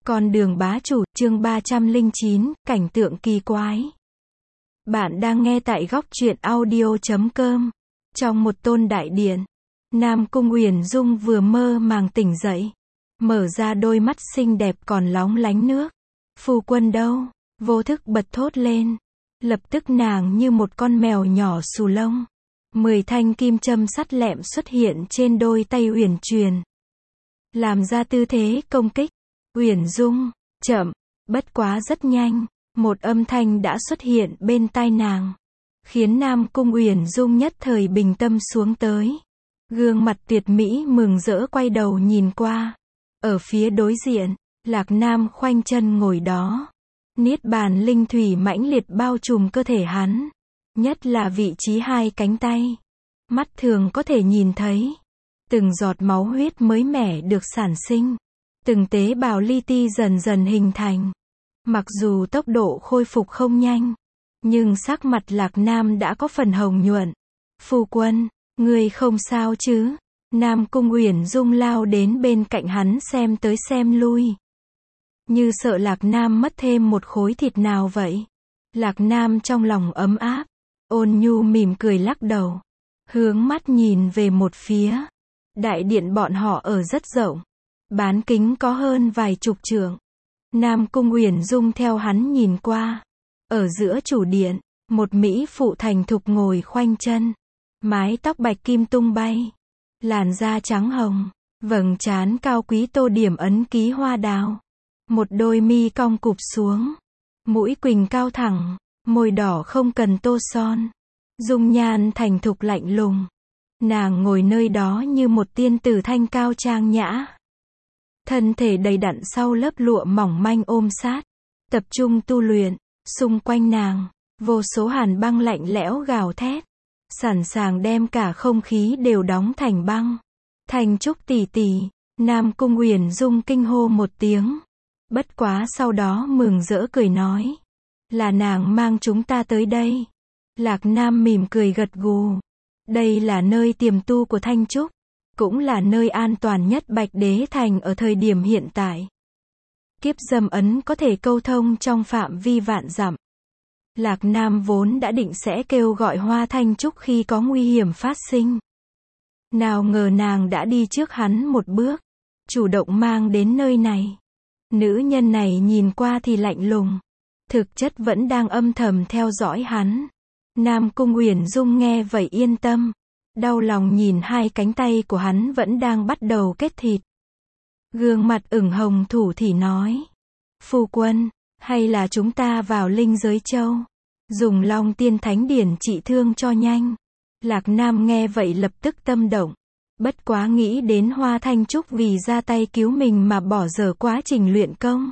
Con đường bá chủ, chương 309, cảnh tượng kỳ quái. Bạn đang nghe tại góc truyện audio.com. Trong một tôn đại điện, Nam Cung Uyển Dung vừa mơ màng tỉnh dậy, mở ra đôi mắt xinh đẹp còn lóng lánh nước. Phu quân đâu? Vô thức bật thốt lên. Lập tức nàng như một con mèo nhỏ xù lông. 10 thanh kim châm sắt lẹm xuất hiện trên đôi tay Uyển Truyền, làm ra tư thế công kích. Uyển Dung, chậm, bất quá rất nhanh, một âm thanh đã xuất hiện bên tai nàng, khiến Nam Cung Uyển Dung nhất thời bình tâm xuống tới. Gương mặt tuyệt mỹ mừng rỡ quay đầu nhìn qua. Ở phía đối diện, Lạc Nam khoanh chân ngồi đó. Niết bàn linh thủy mãnh liệt bao trùm cơ thể hắn, nhất là vị trí hai cánh tay. Mắt thường có thể nhìn thấy từng giọt máu huyết mới mẻ được sản sinh, từng tế bào li ti dần dần hình thành. Mặc dù tốc độ khôi phục không nhanh, nhưng sắc mặt Lạc Nam đã có phần hồng nhuận. Phu quân, ngươi không sao chứ? Nam Cung Uyển Dung lao đến bên cạnh hắn xem tới xem lui, như sợ Lạc Nam mất thêm một khối thịt nào vậy. Lạc Nam trong lòng ấm áp, ôn nhu mỉm cười lắc đầu, hướng mắt nhìn về một phía. Đại điện bọn họ ở rất rộng, bán kính có hơn vài chục trượng. Nam Cung Uyển Dung theo hắn nhìn qua. Ở giữa chủ điện, một mỹ phụ thành thục ngồi khoanh chân, mái tóc bạch kim tung bay, làn da trắng hồng, vầng trán cao quý tô điểm ấn ký hoa đào, một đôi mi cong cụp xuống, mũi quỳnh cao thẳng, môi đỏ không cần tô son, dung nhan thành thục lạnh lùng. Nàng ngồi nơi đó như một tiên tử thanh cao trang nhã, thân thể đầy đặn sau lớp lụa mỏng manh ôm sát, tập trung tu luyện. Xung quanh nàng, vô số hàn băng lạnh lẽo gào thét, sẵn sàng đem cả không khí đều đóng thành băng. Thanh Trúc tỷ tỷ, Nam Cung Uyển Dung kinh hô một tiếng. Bất quá sau đó mừng rỡ cười nói, là nàng mang chúng ta tới đây. Lạc Nam mỉm cười gật gù. Đây là nơi tiềm tu của Thanh Trúc, cũng là nơi an toàn nhất Bạch Đế Thành ở thời điểm hiện tại. Kiếp dâm ấn có thể câu thông trong phạm vi vạn dặm. Lạc Nam vốn đã định sẽ kêu gọi Hoa Thanh Trúc khi có nguy hiểm phát sinh. Nào ngờ nàng đã đi trước hắn một bước, chủ động mang đến nơi này. Nữ nhân này nhìn qua thì lạnh lùng, thực chất vẫn đang âm thầm theo dõi hắn. Nam Cung Uyển Dung nghe vậy yên tâm, đau lòng nhìn hai cánh tay của hắn vẫn đang bắt đầu kết thịt. Gương mặt ửng hồng thủ thỉ nói, phu quân, hay là chúng ta vào Linh Giới Châu, dùng Long Tiên Thánh Điển trị thương cho nhanh. Lạc Nam nghe vậy lập tức tâm động, bất quá nghĩ đến Hoa Thanh Trúc vì ra tay cứu mình mà bỏ dở quá trình luyện công.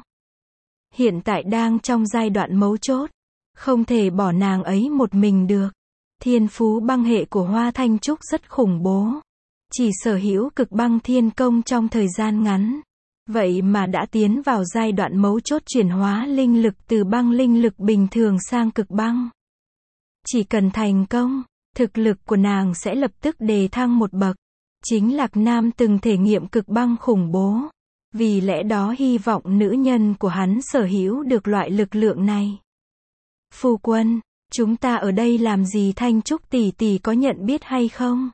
Hiện tại đang trong giai đoạn mấu chốt, không thể bỏ nàng ấy một mình được. Thiên phú băng hệ của Hoa Thanh Trúc rất khủng bố, chỉ sở hữu cực băng thiên công trong thời gian ngắn, vậy mà đã tiến vào giai đoạn mấu chốt chuyển hóa linh lực từ băng linh lực bình thường sang cực băng. Chỉ cần thành công, thực lực của nàng sẽ lập tức đề thăng một bậc. Chính Lạc Nam từng thể nghiệm cực băng khủng bố, vì lẽ đó hy vọng nữ nhân của hắn sở hữu được loại lực lượng này. Phu quân, chúng ta ở đây làm gì? Thanh Trúc tỷ tỷ có nhận biết hay không?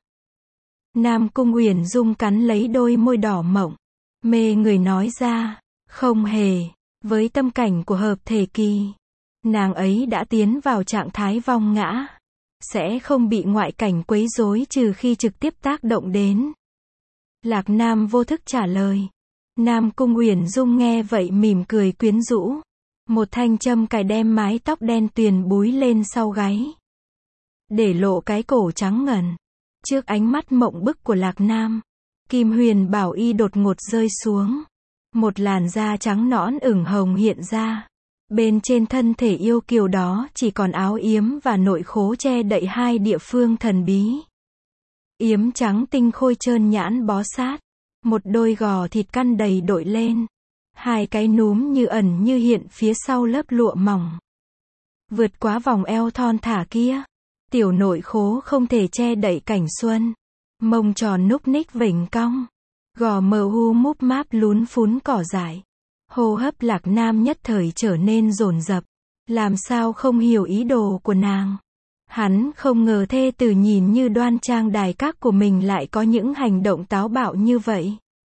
Nam Cung Uyển Dung cắn lấy đôi môi đỏ mọng, mê người nói ra, không hề, với tâm cảnh của hợp thể kỳ, nàng ấy đã tiến vào trạng thái vong ngã, sẽ không bị ngoại cảnh quấy rối trừ khi trực tiếp tác động đến. Lạc Nam vô thức trả lời. Nam Cung Uyển Dung nghe vậy mỉm cười quyến rũ, một thanh châm cài đem mái tóc đen tuyền búi lên sau gáy, để lộ cái cổ trắng ngần. Trước ánh mắt mộng bức của Lạc Nam, Kim Huyền Bảo Y đột ngột rơi xuống, một làn da trắng nõn ửng hồng hiện ra. Bên trên thân thể yêu kiều đó chỉ còn áo yếm và nội khố che đậy hai địa phương thần bí. Yếm trắng tinh khôi trơn nhãn bó sát, một đôi gò thịt căn đầy đội lên, hai cái núm như ẩn như hiện phía sau lớp lụa mỏng. Vượt quá vòng eo thon thả kia, tiểu nội khố không thể che đậy cảnh xuân, mông tròn núc ních vểnh cong, gò mờ hu múp máp lún phún cỏ dại, Hô hấp Lạc Nam nhất thời trở nên dồn dập. Làm sao không hiểu ý đồ của nàng. Hắn không ngờ thê tử nhìn như đoan trang đài các của mình lại có những hành động táo bạo như vậy.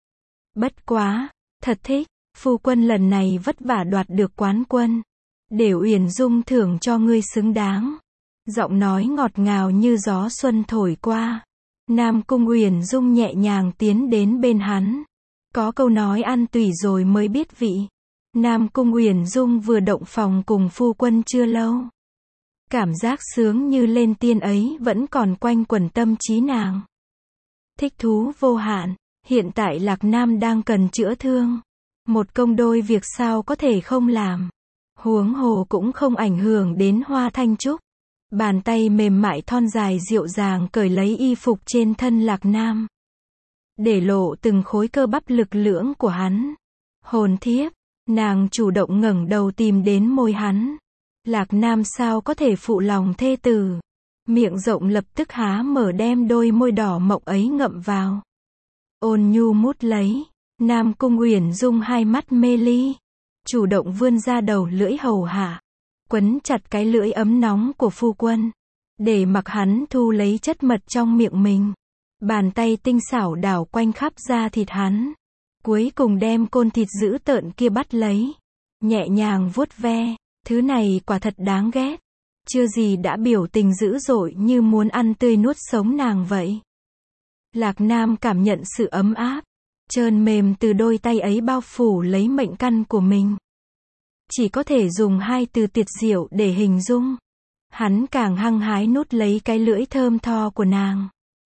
Bất quá, thật thích, phu quân lần này vất vả đoạt được quán quân. Để Uyển Dung thưởng cho ngươi xứng đáng. Giọng nói ngọt ngào như gió xuân thổi qua. Nam Cung Uyển Dung nhẹ nhàng tiến đến bên hắn. Có câu nói ăn tùy rồi mới biết vị. Nam Cung Uyển Dung vừa động phòng cùng phu quân chưa lâu. Cảm giác sướng như lên tiên ấy vẫn còn quanh quẩn tâm trí nàng. Thích thú vô hạn, hiện tại Lạc Nam đang cần chữa thương. Một công đôi việc sao có thể không làm. Huống hồ cũng không ảnh hưởng đến Hoa Thanh Trúc. Bàn tay mềm mại thon dài dịu dàng cởi lấy y phục trên thân Lạc Nam. Để lộ từng khối cơ bắp lực lưỡng của hắn. Hồn thiếp, nàng chủ động ngẩng đầu tìm đến môi hắn. Lạc Nam sao có thể phụ lòng thê tử. Miệng rộng lập tức há mở đem đôi môi đỏ mọng ấy ngậm vào. Ôn nhu mút lấy. Nam Cung Uyển Dung hai mắt mê ly. Chủ động vươn ra đầu lưỡi hầu hạ. Quấn chặt cái lưỡi ấm nóng của phu quân. Để mặc hắn thu lấy chất mật trong miệng mình. Bàn tay tinh xảo đảo quanh khắp da thịt hắn. Cuối cùng đem côn thịt dữ tợn kia bắt lấy. Nhẹ nhàng vuốt ve. Thứ này quả thật đáng ghét. Chưa gì đã biểu tình dữ dội như muốn ăn tươi nuốt sống nàng vậy. Lạc Nam cảm nhận sự ấm áp, trơn mềm từ đôi tay ấy bao phủ lấy mệnh căn của mình. Chỉ có thể dùng hai từ tuyệt diệu để hình dung. Hắn càng hăng hái nút lấy cái lưỡi thơm tho của nàng.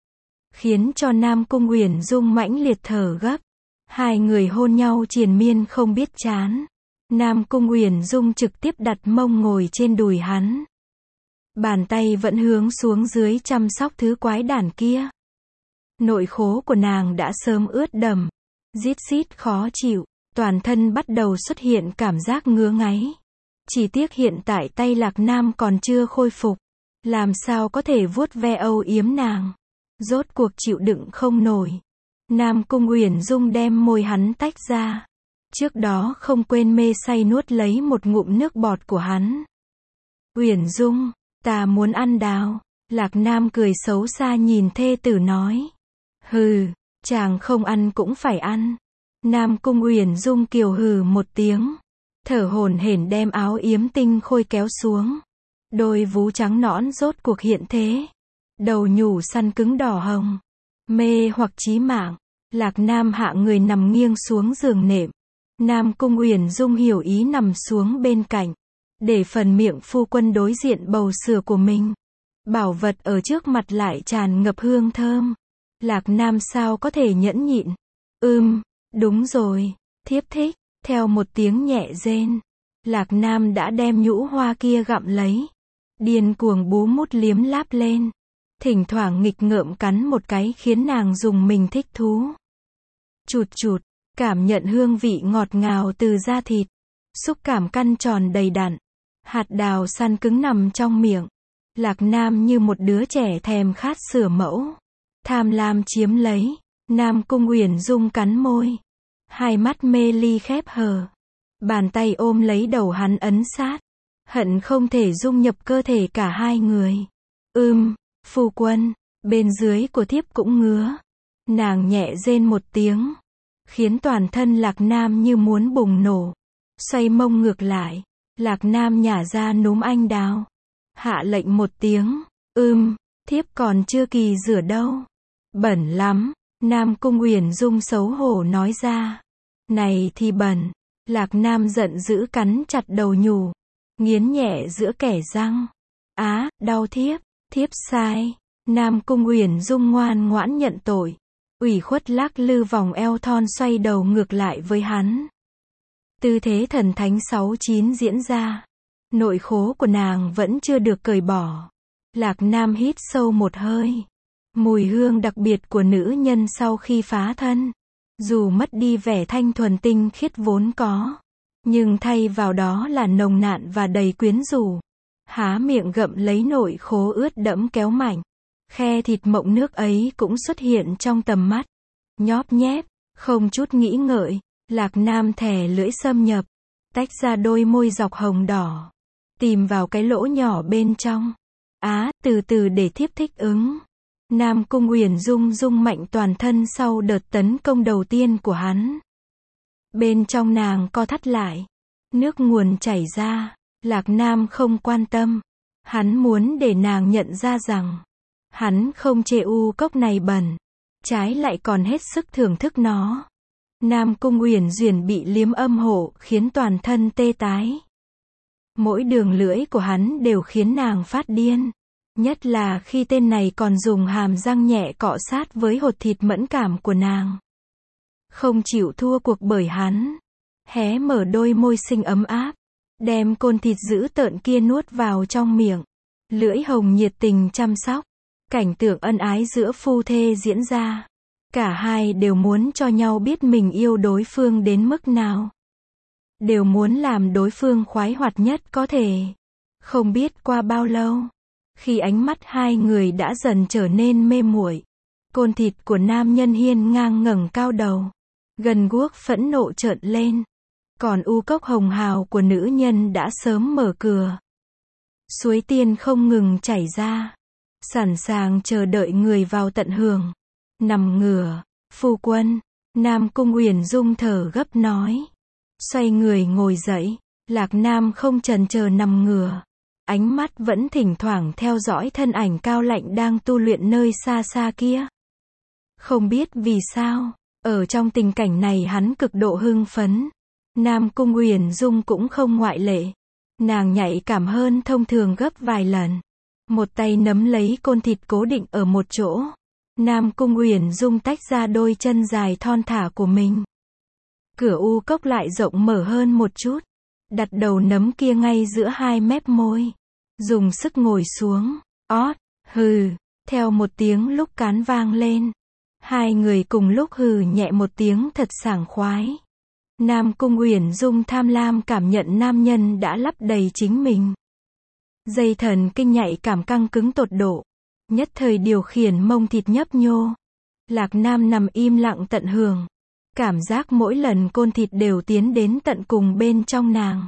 Khiến cho Nam Cung Uyển Dung mãnh liệt thở gấp. Hai người hôn nhau triền miên không biết chán. Nam Cung Uyển Dung trực tiếp đặt mông ngồi trên đùi hắn. Bàn tay vẫn hướng xuống dưới chăm sóc thứ quái đản kia. Nội khố của nàng đã sớm ướt đẫm, rít rít khó chịu, toàn thân bắt đầu xuất hiện cảm giác ngứa ngáy. Chỉ tiếc hiện tại tay Lạc Nam còn chưa khôi phục, làm sao có thể vuốt ve âu yếm nàng. Rốt cuộc chịu đựng không nổi. Nam Cung Uyển Dung đem môi hắn tách ra. Trước đó không quên mê say nuốt lấy một ngụm nước bọt của hắn. Uyển Dung, ta muốn ăn đào. Lạc Nam cười xấu xa nhìn thê tử nói. Hừ, chàng không ăn cũng phải ăn. Nam Cung Uyển Dung kiều hừ một tiếng. Thở hổn hển đem áo yếm tinh khôi kéo xuống. Đôi vú trắng nõn rốt cuộc hiện thế. Đầu nhủ săn cứng đỏ hồng. Mê hoặc chí mạng. Lạc Nam hạ người nằm nghiêng xuống giường nệm. Nam Cung Uyển Dung hiểu ý nằm xuống bên cạnh. Để phần miệng phu quân đối diện bầu sữa của mình. Bảo vật ở trước mặt lại tràn ngập hương thơm. Lạc Nam sao có thể nhẫn nhịn. Đúng rồi, thiếp thích. Theo một tiếng nhẹ rên, Lạc Nam đã đem nhũ hoa kia gặm lấy. Điên cuồng bú mút liếm láp lên. Thỉnh thoảng nghịch ngợm cắn một cái khiến nàng dùng mình thích thú. Chụt chụt, cảm nhận hương vị ngọt ngào từ da thịt. Xúc cảm căn tròn đầy đặn. Hạt đào săn cứng nằm trong miệng. Lạc Nam như một đứa trẻ thèm khát sửa mẫu. Tham lam chiếm lấy. Nam Cung Uyển Dung cắn môi. Hai mắt mê ly khép hờ. Bàn tay ôm lấy đầu hắn ấn sát. Hận không thể dung nhập cơ thể cả hai người. Phu quân, bên dưới của thiếp cũng ngứa. Nàng nhẹ rên một tiếng. Khiến toàn thân Lạc Nam như muốn bùng nổ. Xoay mông ngược lại. Lạc Nam nhả ra núm anh đào. Hạ lệnh một tiếng. Thiếp còn chưa kỳ rửa đâu. Bẩn lắm. Nam Cung Uyển Dung xấu hổ nói ra. Này thì bẩn. Lạc Nam giận dữ cắn chặt đầu nhủ. Nghiến nhẹ giữa kẻ răng. Đau thiếp. Thiếp sai. Nam Cung Uyển Dung ngoan ngoãn nhận tội. Ủy khuất lắc lư vòng eo thon xoay đầu ngược lại với hắn. Tư thế thần thánh 69 diễn ra. Nội khố của nàng vẫn chưa được cởi bỏ. Lạc Nam hít sâu một hơi. Mùi hương đặc biệt của nữ nhân sau khi phá thân. Dù mất đi vẻ thanh thuần tinh khiết vốn có. Nhưng thay vào đó là nồng nàn và đầy quyến rũ. Há miệng gặm lấy nội khố ướt đẫm kéo mạnh. Khe thịt mọng nước ấy cũng xuất hiện trong tầm mắt. Nhóp nhép, không chút nghĩ ngợi. Lạc Nam thè lưỡi xâm nhập, tách ra đôi môi dọc hồng đỏ, tìm vào cái lỗ nhỏ bên trong. Từ từ để thiếp thích ứng. Nam Cung Uyển Dung rung mạnh toàn thân sau đợt tấn công đầu tiên của hắn. Bên trong nàng co thắt lại, nước nguồn chảy ra. Lạc Nam không quan tâm, hắn muốn để nàng nhận ra rằng hắn không chê u cốc này bẩn, trái lại còn hết sức thưởng thức nó. Nam Cung Uyển Duyển bị liếm âm hộ khiến toàn thân tê tái. Mỗi đường lưỡi của hắn đều khiến nàng phát điên. Nhất là khi tên này còn dùng hàm răng nhẹ cọ sát với hột thịt mẫn cảm của nàng. Không chịu thua cuộc bởi hắn. Hé mở đôi môi xinh ấm áp, đem côn thịt dữ tợn kia nuốt vào trong miệng. Lưỡi hồng nhiệt tình chăm sóc. Cảnh tượng ân ái giữa phu thê diễn ra. Cả hai đều muốn cho nhau biết mình yêu đối phương đến mức nào. Đều muốn làm đối phương khoái hoạt nhất có thể. Không biết qua bao lâu, khi ánh mắt hai người đã dần trở nên mê muội, côn thịt của nam nhân hiên ngang ngẩng cao đầu, gần guốc phẫn nộ trợn lên. Còn u cốc hồng hào của nữ nhân đã sớm mở cửa. Suối tiên không ngừng chảy ra, sẵn sàng chờ đợi người vào tận hưởng. Nằm ngửa, phu quân, Nam Cung Uyển Dung thở gấp nói. Xoay người ngồi dậy, Lạc Nam không chần chờ nằm ngửa. Ánh mắt vẫn thỉnh thoảng theo dõi thân ảnh cao lạnh đang tu luyện nơi xa xa kia. Không biết vì sao, ở trong tình cảnh này hắn cực độ hưng phấn. Nam Cung Uyển Dung cũng không ngoại lệ. Nàng nhạy cảm hơn thông thường gấp vài lần. Một tay nắm lấy côn thịt cố định ở một chỗ. Nam Cung Uyển Dung tách ra đôi chân dài thon thả của mình. Cửa u cốc lại rộng mở hơn một chút. Đặt đầu nấm kia ngay giữa hai mép môi. Dùng sức ngồi xuống. Hừ. Theo một tiếng lúc cán vang lên. Hai người cùng lúc hừ nhẹ một tiếng thật sảng khoái. Nam Cung Uyển Dung tham lam cảm nhận nam nhân đã lấp đầy chính mình. Dây thần kinh nhạy cảm căng cứng tột độ. Nhất thời điều khiển mông thịt nhấp nhô. Lạc Nam nằm im lặng tận hưởng. Cảm giác mỗi lần côn thịt đều tiến đến tận cùng bên trong nàng.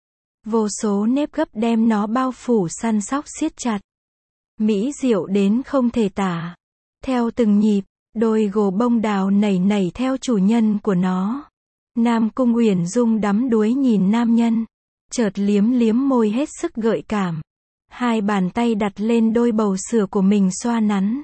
Vô số nếp gấp đem nó bao phủ săn sóc siết chặt. Mỹ diệu đến không thể tả. Theo từng nhịp, đôi gồ bông đào nảy nảy theo chủ nhân của nó. Nam Cung Uyển Dung đắm đuối nhìn nam nhân. Chợt liếm liếm môi hết sức gợi cảm. Hai bàn tay đặt lên đôi bầu sữa của mình xoa nắn.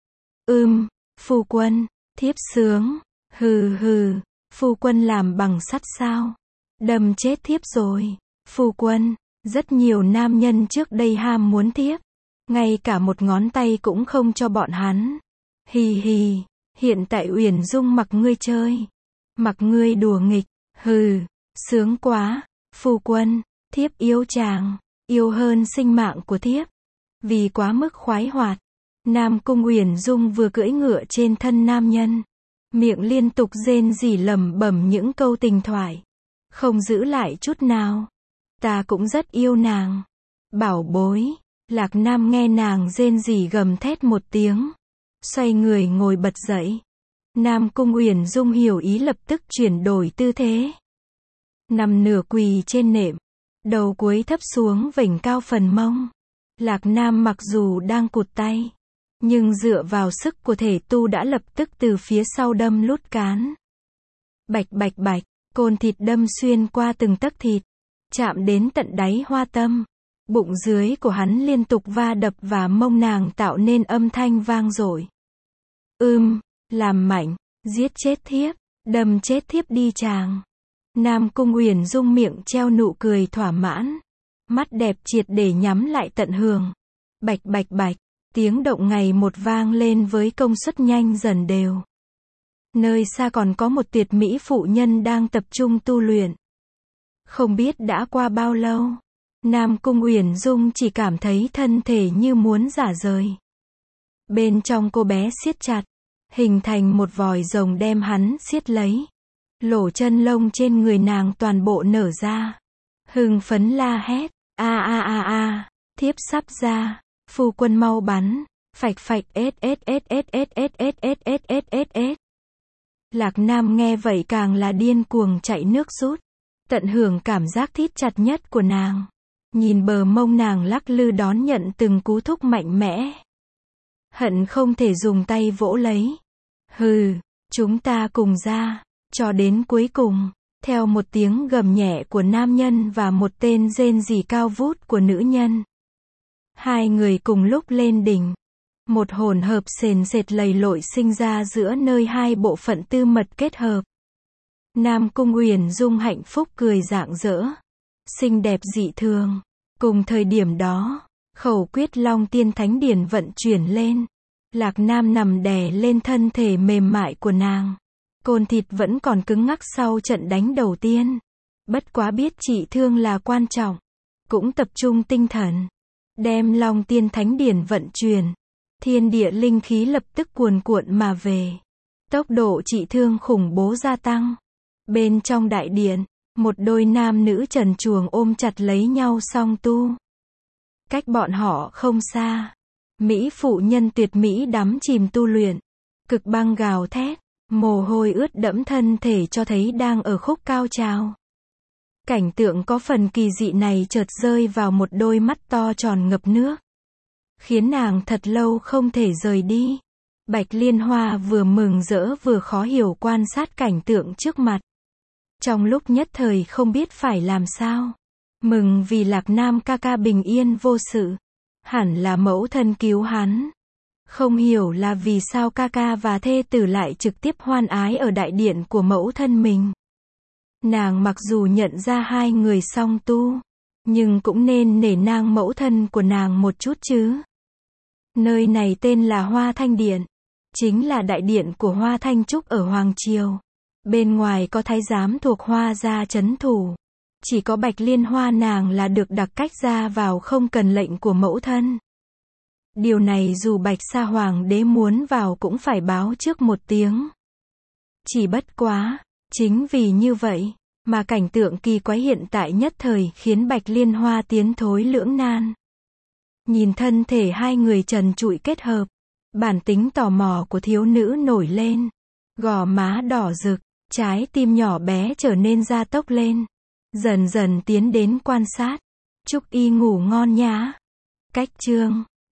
Phu quân, thiếp sướng. Hừ hừ, phu quân làm bằng sắt sao? Đâm chết thiếp rồi. Phu quân, rất nhiều nam nhân trước đây ham muốn thiếp. Ngay cả một ngón tay cũng không cho bọn hắn. Hì hì, hiện tại Uyển Dung mặc ngươi chơi. Mặc ngươi đùa nghịch. Hừ, sướng quá. Phu quân, thiếp yêu chàng. Yêu hơn sinh mạng của thiếp. Vì quá mức khoái hoạt. Nam Cung Uyển Dung vừa cưỡi ngựa trên thân nam nhân. Miệng liên tục rên rỉ lẩm bẩm những câu tình thoại. Không giữ lại chút nào. Ta cũng rất yêu nàng. Bảo bối. Lạc Nam nghe nàng rên rỉ gầm thét một tiếng. Xoay người ngồi bật dậy. Nam Cung Uyển Dung hiểu ý lập tức chuyển đổi tư thế. Nằm nửa quỳ trên nệm. Đầu cuối thấp xuống vểnh cao phần mông. Lạc Nam mặc dù đang cụt tay. Nhưng dựa vào sức của thể tu đã lập tức từ phía sau đâm lút cán. Bạch bạch bạch, côn thịt đâm xuyên qua từng tấc thịt. Chạm đến tận đáy hoa tâm. Bụng dưới của hắn liên tục va đập và mông nàng tạo nên âm thanh vang dội. Làm mạnh, giết chết thiếp, đâm chết thiếp đi chàng. Nam Cung Uyển Dung miệng treo nụ cười thỏa mãn. Mắt đẹp triệt để nhắm lại tận hưởng. Bạch bạch bạch, tiếng động ngày một vang lên với công suất nhanh dần đều. Nơi xa còn có một tuyệt mỹ phụ nhân đang tập trung tu luyện. Không biết đã qua bao lâu. Nam Cung Uyển Dung chỉ cảm thấy thân thể như muốn rã rời. Bên trong cô bé siết chặt. Hình thành một vòi rồng đem hắn siết lấy. Lỗ chân lông trên người nàng toàn bộ nở ra. Hưng phấn la hét. Thiếp sắp ra. Phu quân mau bắn. Phạch phạch ết. Lạc Nam nghe vậy càng là điên cuồng chạy nước rút, tận hưởng cảm giác thít chặt nhất của nàng. Nhìn bờ mông nàng lắc lư đón nhận từng cú thúc mạnh mẽ. Hận không thể dùng tay vỗ lấy. Hừ, chúng ta cùng ra. Cho đến cuối cùng, theo một tiếng gầm nhẹ của nam nhân và một tên rên rỉ cao vút của nữ nhân. Hai người cùng lúc lên đỉnh. Một hỗn hợp sền sệt lầy lội sinh ra giữa nơi hai bộ phận tư mật kết hợp. Nam Cung Uyển Dung hạnh phúc cười rạng rỡ, xinh đẹp dị thường. Cùng thời điểm đó, khẩu quyết Long Tiên Thánh Điển vận chuyển lên. Lạc Nam nằm đè lên thân thể mềm mại của nàng. Côn thịt vẫn còn cứng ngắc sau trận đánh đầu tiên. Bất quá biết trị thương là quan trọng. Cũng tập trung tinh thần. Đem Long Tiên Thánh Điển vận chuyển. Thiên địa linh khí lập tức cuồn cuộn mà về. Tốc độ trị thương khủng bố gia tăng. Bên trong đại điện, một đôi nam nữ trần truồng ôm chặt lấy nhau song tu. Cách bọn họ không xa. Mỹ phụ nhân tuyệt mỹ đắm chìm tu luyện. Cực băng gào thét. Mồ hôi ướt đẫm thân thể cho thấy đang ở khúc cao trào. Cảnh tượng có phần kỳ dị này chợt rơi vào một đôi mắt to tròn ngập nước. Khiến nàng thật lâu không thể rời đi. Bạch Liên Hoa vừa mừng rỡ vừa khó hiểu quan sát cảnh tượng trước mặt. Trong lúc nhất thời không biết phải làm sao. Mừng vì Lạc Nam ca ca bình yên vô sự. Hẳn là mẫu thân cứu hắn. Không hiểu là vì sao ca ca và thê tử lại trực tiếp hoan ái ở đại điện của mẫu thân mình. Nàng mặc dù nhận ra hai người song tu, nhưng cũng nên nể nang mẫu thân của nàng một chút chứ. Nơi này tên là Hoa Thanh Điện. Chính là đại điện của Hoa Thanh Trúc ở Hoàng Triều. Bên ngoài có thái giám thuộc Hoa gia trấn thủ. Chỉ có Bạch Liên Hoa nàng là được đặc cách ra vào không cần lệnh của mẫu thân. Điều này dù Bạch Sa Hoàng đế muốn vào cũng phải báo trước một tiếng. Chỉ bất quá, chính vì như vậy, mà cảnh tượng kỳ quái hiện tại nhất thời khiến Bạch Liên Hoa tiến thối lưỡng nan. Nhìn thân thể hai người trần trụi kết hợp, bản tính tò mò của thiếu nữ nổi lên. Gò má đỏ rực, trái tim nhỏ bé trở nên gia tốc lên. Dần dần tiến đến quan sát. Chúc y ngủ ngon nhá. Cách chương